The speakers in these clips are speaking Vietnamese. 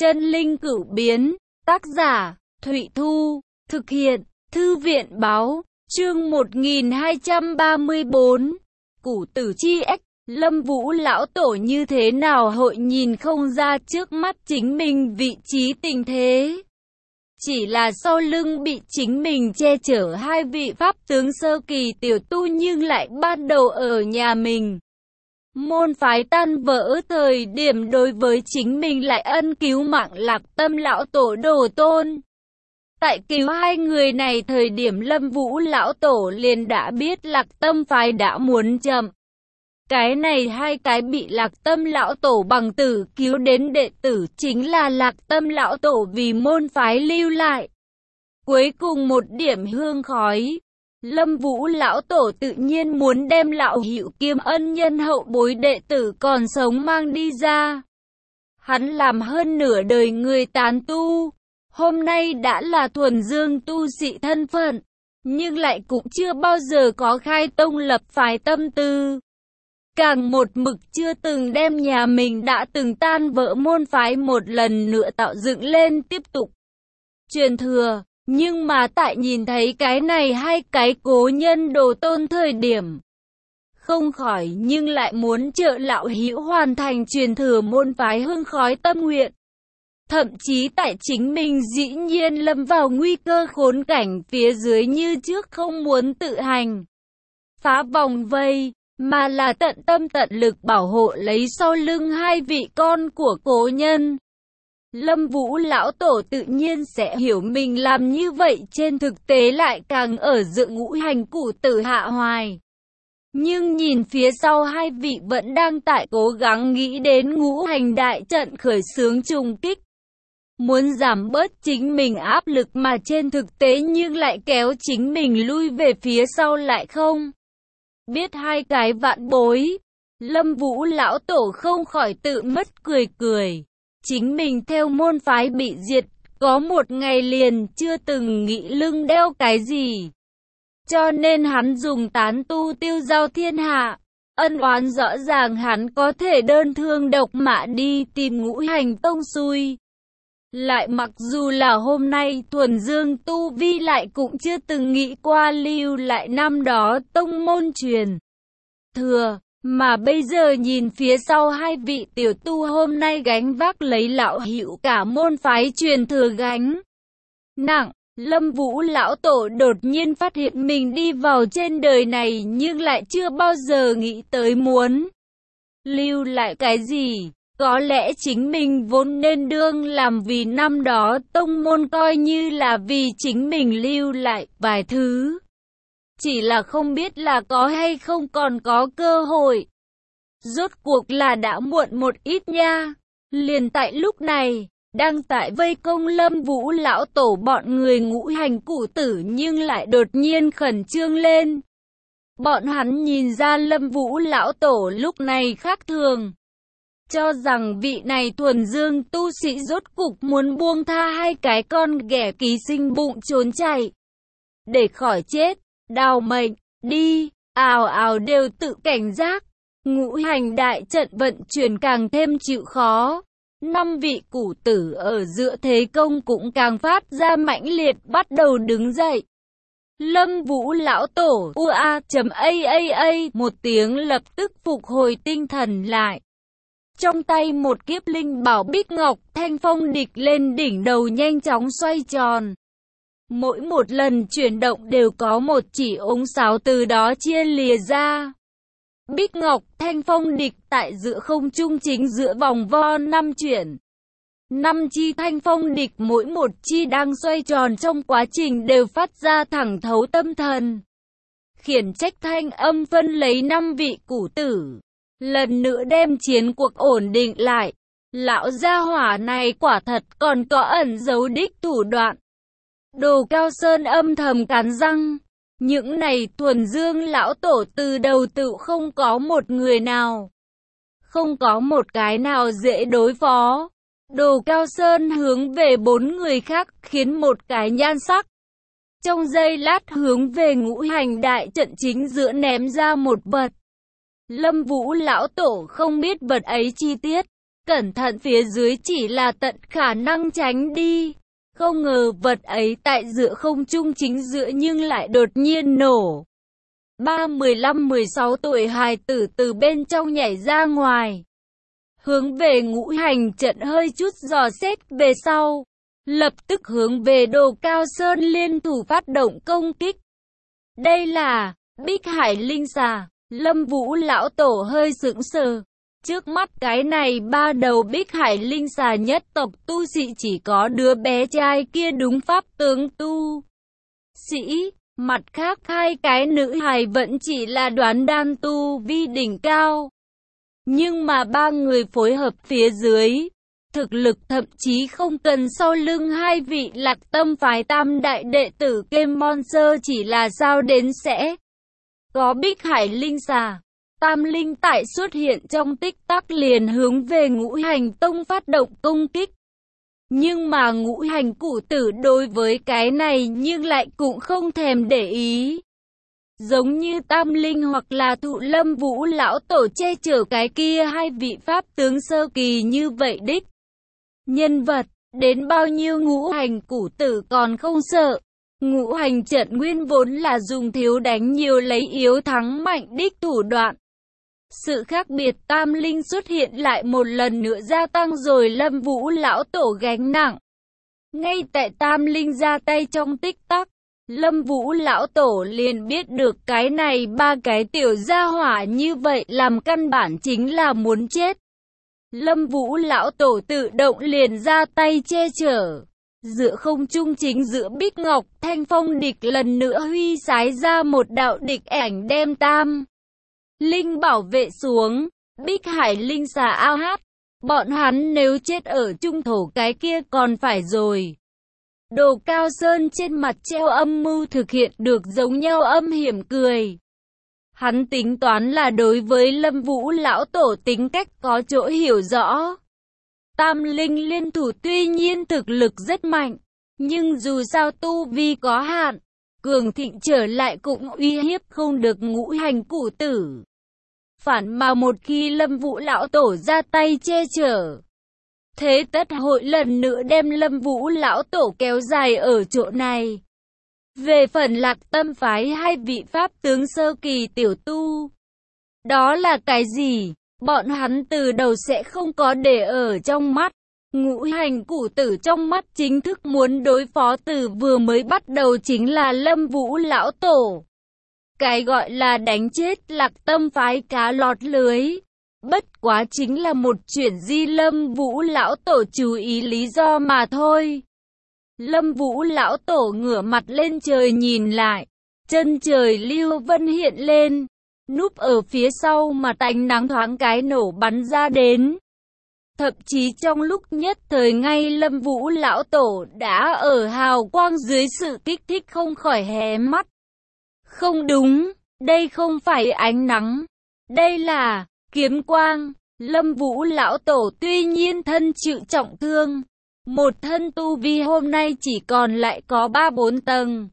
Chân linh cửu biến, tác giả, Thụy Thu, thực hiện, Thư viện báo, chương 1234, Củ Tử Chi Ếch, Lâm Vũ lão tổ như thế nào hội nhìn không ra trước mắt chính mình vị trí tình thế. Chỉ là sau lưng bị chính mình che chở hai vị pháp tướng sơ kỳ tiểu tu nhưng lại ban đầu ở nhà mình. Môn phái tan vỡ thời điểm đối với chính mình lại ân cứu mạng Lạc Tâm lão tổ đồ tôn. Tại cứu hai người này thời điểm Lâm Vũ lão tổ liền đã biết Lạc Tâm phái đã muốn chậm. Cái này hai cái bị Lạc Tâm lão tổ bằng tử cứu đến đệ tử chính là Lạc Tâm lão tổ vì môn phái lưu lại. Cuối cùng một điểm hương khói. Lâm Vũ lão tổ tự nhiên muốn đem lão hữu kiêm ân nhân hậu bối đệ tử còn sống mang đi ra. Hắn làm hơn nửa đời người tán tu, hôm nay đã là thuần dương tu sĩ thân phận, nhưng lại cũng chưa bao giờ có khai tông lập phái tâm tư. Càng một mực chưa từng đem nhà mình đã từng tan vỡ môn phái một lần nữa tạo dựng lên tiếp tục truyền thừa. Nhưng mà tại nhìn thấy cái này hai cái cố nhân đồ tôn thời điểm, không khỏi nhưng lại muốn trợ lão hữu hoàn thành truyền thừa môn phái hương khói tâm nguyện. Thậm chí tại chính mình dĩ nhiên lâm vào nguy cơ khốn cảnh phía dưới như trước không muốn tự hành phá vòng vây, mà là tận tâm tận lực bảo hộ lấy sau lưng hai vị con của cố nhân. Lâm Vũ lão tổ tự nhiên sẽ hiểu mình làm như vậy trên thực tế lại càng ở giữa ngũ hành củ tử hạ hoài. Nhưng nhìn phía sau hai vị vẫn đang tại cố gắng nghĩ đến ngũ hành đại trận khởi xướng trùng kích. Muốn giảm bớt chính mình áp lực mà trên thực tế nhưng lại kéo chính mình lui về phía sau lại không. Biết hai cái vạn bối, Lâm Vũ lão tổ không khỏi tự mất cười cười. Chính mình theo môn phái bị diệt, có một ngày liền chưa từng nghĩ lưng đeo cái gì. Cho nên hắn dùng tán tu tiêu giao thiên hạ. Ân oán rõ ràng hắn có thể đơn thương độc mã đi tìm ngũ hành tông xui. Lại mặc dù là hôm nay thuần dương tu vi lại cũng chưa từng nghĩ qua lưu lại năm đó tông môn truyền thừa. Mà bây giờ nhìn phía sau hai vị tiểu tu hôm nay gánh vác lấy lão hữu cả môn phái truyền thừa gánh nặng, Lâm Vũ lão tổ đột nhiên phát hiện mình đi vào trên đời này nhưng lại chưa bao giờ nghĩ tới muốn lưu lại cái gì. Có lẽ chính mình vốn nên đương làm vì năm đó tông môn coi như là vì chính mình lưu lại vài thứ. Chỉ là không biết là có hay không còn có cơ hội. Rốt cuộc là đã muộn một ít nha. Liền tại lúc này, đang tại vây công Lâm Vũ lão tổ bọn người ngũ hành củ tử nhưng lại đột nhiên khẩn trương lên. Bọn hắn nhìn ra Lâm Vũ lão tổ lúc này khác thường. Cho rằng vị này thuần dương tu sĩ rốt cục muốn buông tha hai cái con ghẻ ký sinh bụng trốn chạy. Để khỏi chết. Đào mệnh, đi, ào ào đều tự cảnh giác. Ngũ hành đại trận vận chuyển càng thêm chịu khó. Năm vị củ tử ở giữa thế công cũng càng phát ra mãnh liệt bắt đầu đứng dậy. Lâm Vũ lão tổ ua.aaa một tiếng lập tức phục hồi tinh thần lại. Trong tay một kiếp linh bảo bích ngọc thanh phong địch lên đỉnh đầu nhanh chóng xoay tròn. Mỗi một lần chuyển động đều có một chỉ ống sáo từ đó chia lìa ra. Bích ngọc thanh phong địch tại giữa không trung chính giữa vòng vo 5 chuyển. 5 chi thanh phong địch mỗi một chi đang xoay tròn trong quá trình đều phát ra thẳng thấu tâm thần. Khiển trách thanh âm phân lấy 5 vị củ tử. Lần nữa đem chiến cuộc ổn định lại. Lão gia hỏa này quả thật còn có ẩn giấu đích thủ đoạn. Đồ Cao Sơn âm thầm cắn răng. Những này thuần dương lão tổ từ đầu tự không có một người nào. Không có một cái nào dễ đối phó. Đồ Cao Sơn hướng về 4 người khác khiến một cái nhan sắc. Trong giây lát hướng về ngũ hành đại trận chính giữa ném ra một vật. Lâm Vũ lão tổ không biết vật ấy chi tiết. cẩn thận phía dưới chỉ là tận khả năng tránh đi. Không ngờ vật ấy tại giữa không trung chính giữa nhưng lại đột nhiên nổ. 15-16 tuổi hài tử từ bên trong nhảy ra ngoài, hướng về ngũ hành trận hơi chút dò xét về sau, lập tức hướng về Đồ Cao Sơn liên thủ phát động công kích. Đây là Bích Hải Linh Xà. Lâm Vũ lão tổ hơi sững sờ. Trước mắt cái này ba đầu Bích Hải Linh Xà nhất tộc tu sĩ chỉ có đứa bé trai kia đúng pháp tướng tu sĩ, mặt khác hai cái nữ hài vẫn chỉ là đoán đan tu vi đỉnh cao. Nhưng mà ba người phối hợp phía dưới, thực lực thậm chí không cần sau lưng hai vị Lạc Tâm phái tam đại đệ tử Kem Monster, chỉ là sao đến sẽ có Bích Hải Linh Xà. Tam linh tại xuất hiện trong tích tắc liền hướng về Ngũ Hành Tông phát động công kích. Nhưng mà Ngũ Hành Cửu Tử đối với cái này nhưng lại cũng không thèm để ý. Giống như Tam Linh hoặc là Thụ Lâm Vũ lão tổ che chở cái kia hai vị pháp tướng sơ kỳ như vậy đích nhân vật, đến bao nhiêu Ngũ Hành Cửu Tử còn không sợ. Ngũ hành trận nguyên vốn là dùng thiếu đánh nhiều lấy yếu thắng mạnh đích thủ đoạn. Sự khác biệt Tam Linh xuất hiện lại một lần nữa gia tăng rồi Lâm Vũ lão tổ gánh nặng. Ngay tại Tam Linh ra tay trong tích tắc, Lâm Vũ lão tổ liền biết được cái này ba cái tiểu gia hỏa như vậy làm căn bản chính là muốn chết. Lâm Vũ lão tổ tự động liền ra tay che chở. Giữa không trung chính giữa Bích Ngọc Thanh Phong địch lần nữa huy sái ra một đạo địch ảnh đem Tam Linh bảo vệ xuống. Bích Hải Linh Xà ao hát, bọn hắn nếu chết ở trung thổ cái kia còn phải rồi. Đồ Cao Sơn trên mặt treo âm mưu thực hiện được giống nhau âm hiểm cười. Hắn tính toán là đối với Lâm Vũ lão tổ tính cách có chỗ hiểu rõ. Tam Linh liên thủ tuy nhiên thực lực rất mạnh, nhưng dù sao tu vi có hạn, cường thịnh trở lại cũng uy hiếp không được Ngũ Hành Cửu Tử. Phản mà một khi Lâm Vũ lão tổ ra tay che chở, thế tất hội lần nữa đem Lâm Vũ lão tổ kéo dài ở chỗ này. Về phần Lạc Tâm phái hai vị pháp tướng sơ kỳ tiểu tu, đó là cái gì? Bọn hắn từ đầu sẽ không có để ở trong mắt. Ngũ Hành Cửu Tử trong mắt chính thức muốn đối phó từ vừa mới bắt đầu chính là Lâm Vũ lão tổ. Cái gọi là đánh chết Lạc Tâm phái cá lọt lưới, bất quá chính là một chuyện di Lâm Vũ lão tổ chú ý lý do mà thôi. Lâm Vũ lão tổ ngửa mặt lên trời nhìn lại, chân trời lưu vân hiện lên, núp ở phía sau mà ánh nắng thoáng cái nổ bắn ra đến. Thậm chí trong lúc nhất thời ngay Lâm Vũ lão tổ đã ở hào quang dưới sự kích thích không khỏi hé mắt. Không đúng, đây không phải ánh nắng, đây là kiếm quang. Lâm Vũ lão tổ tuy nhiên thân chịu trọng thương, một thân tu vi hôm nay chỉ còn lại có 3-4 tầng,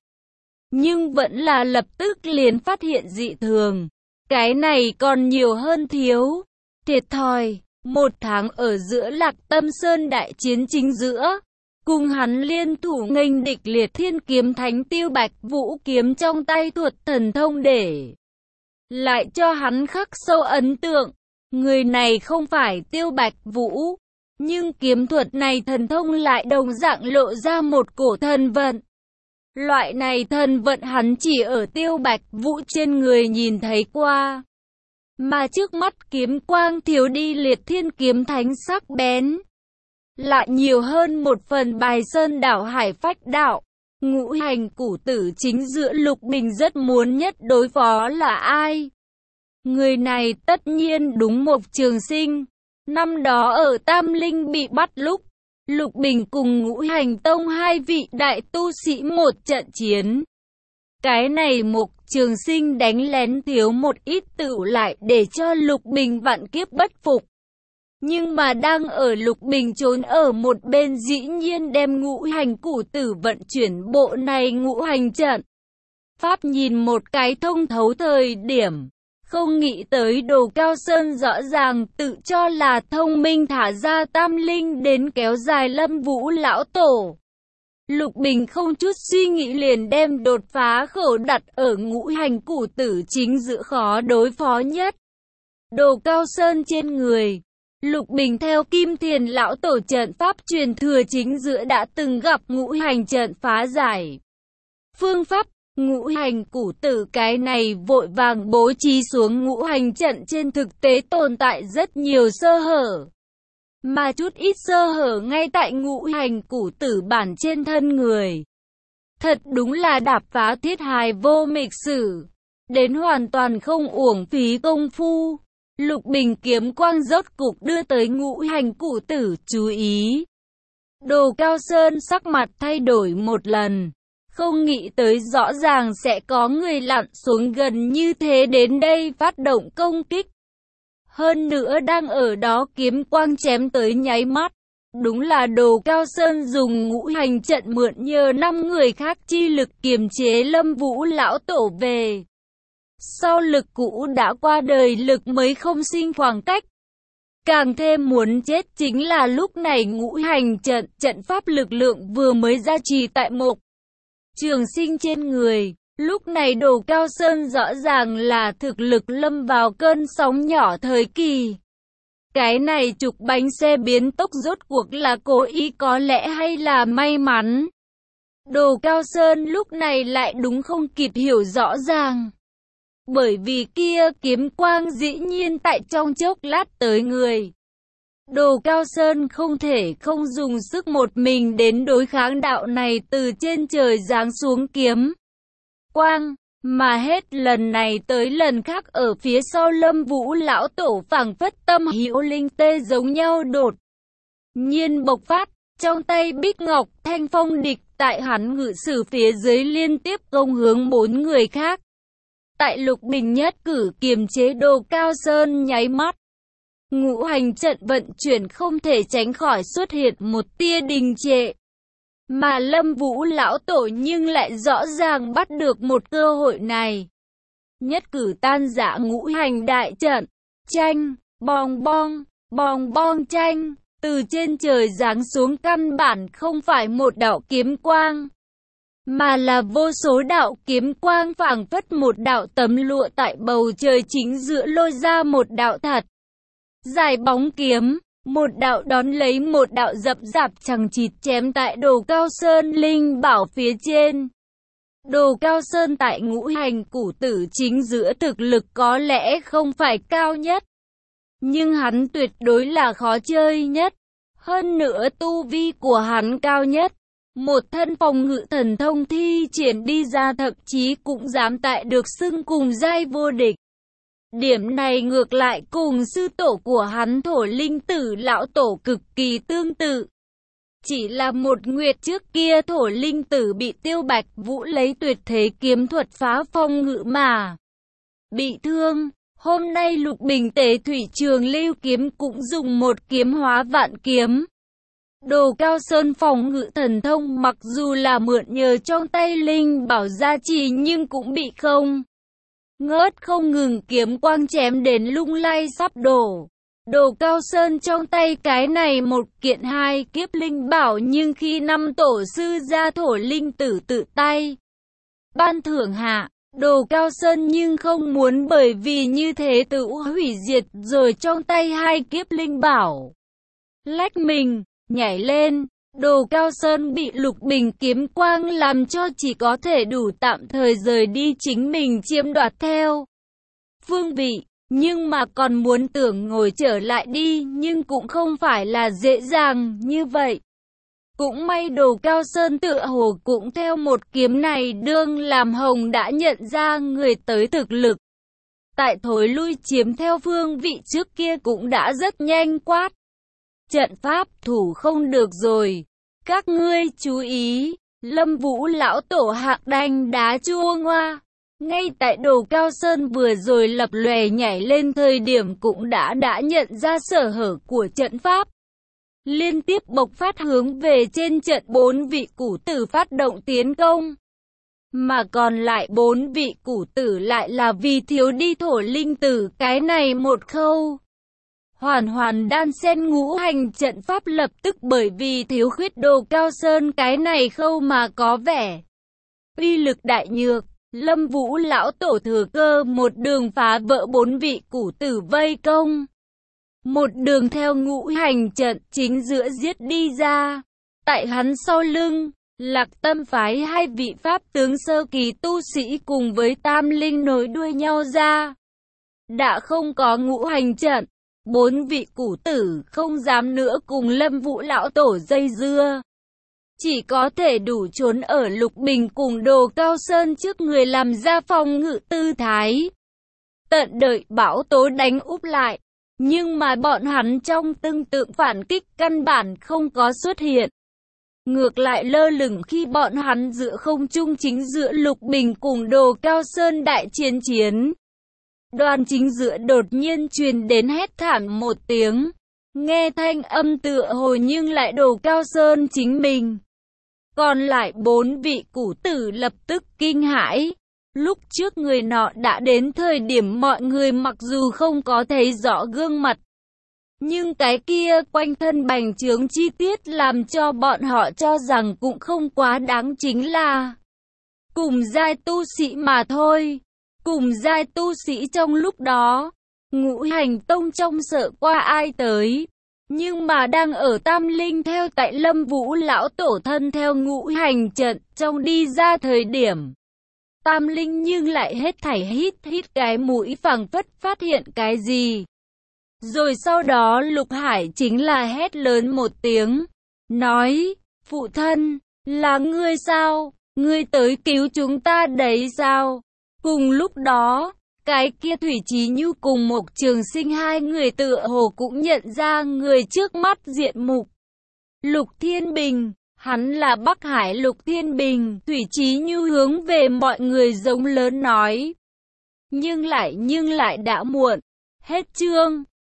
nhưng vẫn là lập tức liền phát hiện dị thường. Cái này còn nhiều hơn thiếu, thiệt thòi. 1 tháng ở giữa Lạc Tâm Sơn đại chiến chính giữa, cùng hắn liên thủ nghênh địch liệt thiên kiếm thánh Tiêu Bạch Vũ kiếm trong tay thuật thần thông để lại cho hắn khắc sâu ấn tượng. Người này không phải Tiêu Bạch Vũ, nhưng kiếm thuật này thần thông lại đồng dạng lộ ra một cổ thần vận. Loại này thần vận hắn chỉ ở Tiêu Bạch Vũ trên người nhìn thấy qua. Mà trước mắt kiếm quang thiếu đi liệt thiên kiếm thánh sắc bén, lại nhiều hơn một phần bài sơn đảo hải phách đạo. Ngũ Hành Cửu Tử chính giữa Lục Bình rất muốn nhất đối phó là ai? Người này tất nhiên đúng Mộc Trường Sinh. Năm đó ở Tam Linh bị bắt lúc, Lục Bình cùng Ngũ Hành Tông hai vị đại tu sĩ một trận chiến. Cái này Mộc Trường Sinh đánh lén thiếu một ít tựu lại để cho Lục Bình vạn kiếp bất phục. Nhưng mà đang ở Lục Bình trốn ở một bên dĩ nhiên đem Ngũ Hành Cửu Tử vận chuyển bộ này ngũ hành trận pháp nhìn một cái thông thấu thời điểm. Không nghĩ tới Đồ Cao Sơn rõ ràng tự cho là thông minh thả ra tam linh đến kéo dài Lâm Vũ lão tổ. Lục Bình không chút suy nghĩ liền đem đột phá khẩu đặt ở ngũ hành củ tử chính giữa khó đối phó nhất. Đồ Cao Sơn trên người. Lục Bình theo Kim Thiền lão tổ trận pháp truyền thừa chính giữa đã từng gặp ngũ hành trận phá giải. Phương pháp ngũ hành củ tử cái này vội vàng bố trí xuống ngũ hành trận trên thực tế tồn tại rất nhiều sơ hở. Mà chút ít sơ hở ngay tại ngũ hành củ tử bản trên thân người. Thật đúng là đạp phá thiết hài vô mịch sử. Đến hoàn toàn không uổng phí công phu. Lục Bình kiếm quang rốt cục đưa tới ngũ hành củ tử chú ý. Đồ Cao Sơn sắc mặt thay đổi một lần. Không nghĩ tới rõ ràng sẽ có người lặn xuống gần như thế đến đây phát động công kích. Hơn nữa đang ở đó kiếm quang chém tới nháy mắt. Đúng là Đồ Cao Sơn dùng ngũ hành trận mượn nhờ 5 người khác chi lực kiềm chế Lâm Vũ lão tổ về. Sau lực cũ đã qua đời lực mới không sinh khoảng cách. Càng thêm muốn chết chính là lúc này ngũ hành trận pháp lực lượng vừa mới gia trì tại Mộc Trường Sinh trên người. Lúc này Đồ Cao Sơn rõ ràng là thực lực lâm vào cơn sóng nhỏ thời kỳ. Cái này trục bánh xe biến tốc rốt cuộc là cố ý có lẽ hay là may mắn. Đồ Cao Sơn lúc này lại đúng không kịp hiểu rõ ràng. Bởi vì kia kiếm quang dĩ nhiên tại trong chốc lát tới người. Đồ Cao Sơn không thể không dùng sức một mình đến đối kháng đạo này từ trên trời giáng xuống kiếm quang, mà hết lần này tới lần khác ở phía sau Lâm Vũ lão tổ phảng phất tâm hữu linh tê giống nhau đột nhiên bộc phát, trong tay Bích Ngọc Thanh Phong địch tại hắn ngự sử phía dưới liên tiếp công hướng 4 người khác. Tại Lục Bình nhất cử kiềm chế Đồ Cao Sơn nháy mắt. Ngũ hành trận vận chuyển không thể tránh khỏi xuất hiện một tia đình trệ. Mà Lâm Vũ lão tổ nhưng lại rõ ràng bắt được một cơ hội này. Nhất cử tan rã ngũ hành đại trận. Tranh, bong bong tranh. Từ trên trời giáng xuống căn bản không phải một đạo kiếm quang. Mà là vô số đạo kiếm quang phảng phất một đạo tấm lụa tại bầu trời chính giữa lôi ra một đạo thật dài bóng kiếm, một đạo đón lấy một đạo dập dạp chằng chịt chém tại Đồ Cao Sơn linh bảo phía trên. Đồ Cao Sơn tại ngũ hành củ tử chính giữa thực lực có lẽ không phải cao nhất, nhưng hắn tuyệt đối là khó chơi nhất. Hơn nữa tu vi của hắn cao nhất. Một thân phòng ngự thần thông thi triển đi ra thậm chí cũng dám tại được xưng cùng giai vô địch. Điểm này ngược lại cùng sư tổ của hắn Thổ Linh Tử lão tổ cực kỳ tương tự. Chỉ là một nguyệt trước kia Thổ Linh Tử bị Tiêu Bạch Vũ lấy tuyệt thế kiếm thuật phá phòng ngự mà bị thương. Hôm nay Lục Bình Tế Thủy Trường Lưu kiếm cũng dùng một kiếm hóa vạn kiếm. Đồ Cao Sơn phòng ngự thần thông mặc dù là mượn nhờ trong tay linh bảo gia trì nhưng cũng bị không ngớt không ngừng kiếm quang chém đến lung lay sắp đổ. Đồ Cao Sơn trong tay cái này một kiện 2 kiếp linh bảo, nhưng khi 5 tổ sư gia Thổ Linh Tử tự tay ban thưởng hạ, Đồ Cao Sơn nhưng không muốn bởi vì như thế tự hủy diệt rồi trong tay 2 kiếp linh bảo. Lách mình nhảy lên, Đồ Cao Sơn bị Lục Bình kiếm quang làm cho chỉ có thể đủ tạm thời rời đi chính mình chiếm đoạt theo phương vị, nhưng mà còn muốn tưởng ngồi trở lại đi nhưng cũng không phải là dễ dàng như vậy. Cũng may Đồ Cao Sơn tựa hồ cũng theo một kiếm này đương làm Hồng đã nhận ra người tới thực lực. Tại thối lui chiếm theo phương vị trước kia cũng đã rất nhanh quát. Trận pháp thủ không được rồi. Các ngươi chú ý, Lâm Vũ lão tổ hạc đanh đá chua ngoa. Ngay tại Đồ Cao Sơn vừa rồi lập lòe nhảy lên thời điểm cũng đã nhận ra sở hở của trận pháp. Liên tiếp bộc phát hướng về trên trận 4 vị củ tử phát động tiến công. mà còn lại 4 vị củ tử lại là vì thiếu đi thổ linh tử cái này một khâu. Hoàn hoàn đan xen ngũ hành trận pháp lập tức bởi vì thiếu khuyết Đồ Cao Sơn cái này khâu mà có vẻ uy lực đại nhược. Lâm Vũ lão tổ thừa cơ một đường phá vỡ 4 vị củ tử vây công. Một đường theo ngũ hành trận chính giữa giết đi ra. Tại hắn sau lưng, Lạc Tâm phái 2 vị pháp tướng sơ kỳ tu sĩ cùng với Tam Linh nối đuôi nhau ra. Đã không có ngũ hành trận, 4 vị củ tử không dám nữa cùng Lâm Vũ lão tổ dây dưa. Chỉ có thể đủ trốn ở Lục Bình cùng Đồ Cao Sơn trước người làm ra phòng ngự tư thái. Tận đợi bão tố đánh úp lại. Nhưng mà bọn hắn trong tương tự phản kích căn bản không có xuất hiện. Ngược lại lơ lửng khi bọn hắn giữa không trung chính giữa Lục Bình cùng Đồ Cao Sơn đại chiến. Đoàn chính giữa đột nhiên truyền đến hét thảm một tiếng. Nghe thanh âm tựa hồ nhưng lại Đồ Cao Sơn chính mình. Còn lại 4 vị củ tử lập tức kinh hãi. Lúc trước người nọ đã đến thời điểm mọi người mặc dù không có thấy rõ gương mặt. Nhưng cái kia quanh thân bành trướng chi tiết làm cho bọn họ cho rằng cũng không quá đáng, chính là cùng giai tu sĩ mà thôi. Cùng giai tu sĩ trong lúc đó, Ngũ Hành Tông trong sợ qua ai tới. Nhưng mà đang ở Tam Linh theo tại Lâm Vũ lão tổ thân theo ngũ hành trận trong đi ra thời điểm. Tam Linh nhưng lại hết thảy hít cái mũi phảng phất phát hiện cái gì. Rồi sau đó Lục Hải chính là hét lớn một tiếng, nói, phụ thân, là ngươi sao, ngươi tới cứu chúng ta đấy sao? Cùng lúc đó, cái kia Thủy Chí Nhu cùng Mộc Trường Sinh 2 người tựa hồ cũng nhận ra người trước mắt diện mục. Lục Thiên Bình, hắn là Bắc Hải Lục Thiên Bình. Thủy Chí Nhu hướng về mọi người giống lớn nói. Nhưng lại đã muộn. Hết chương.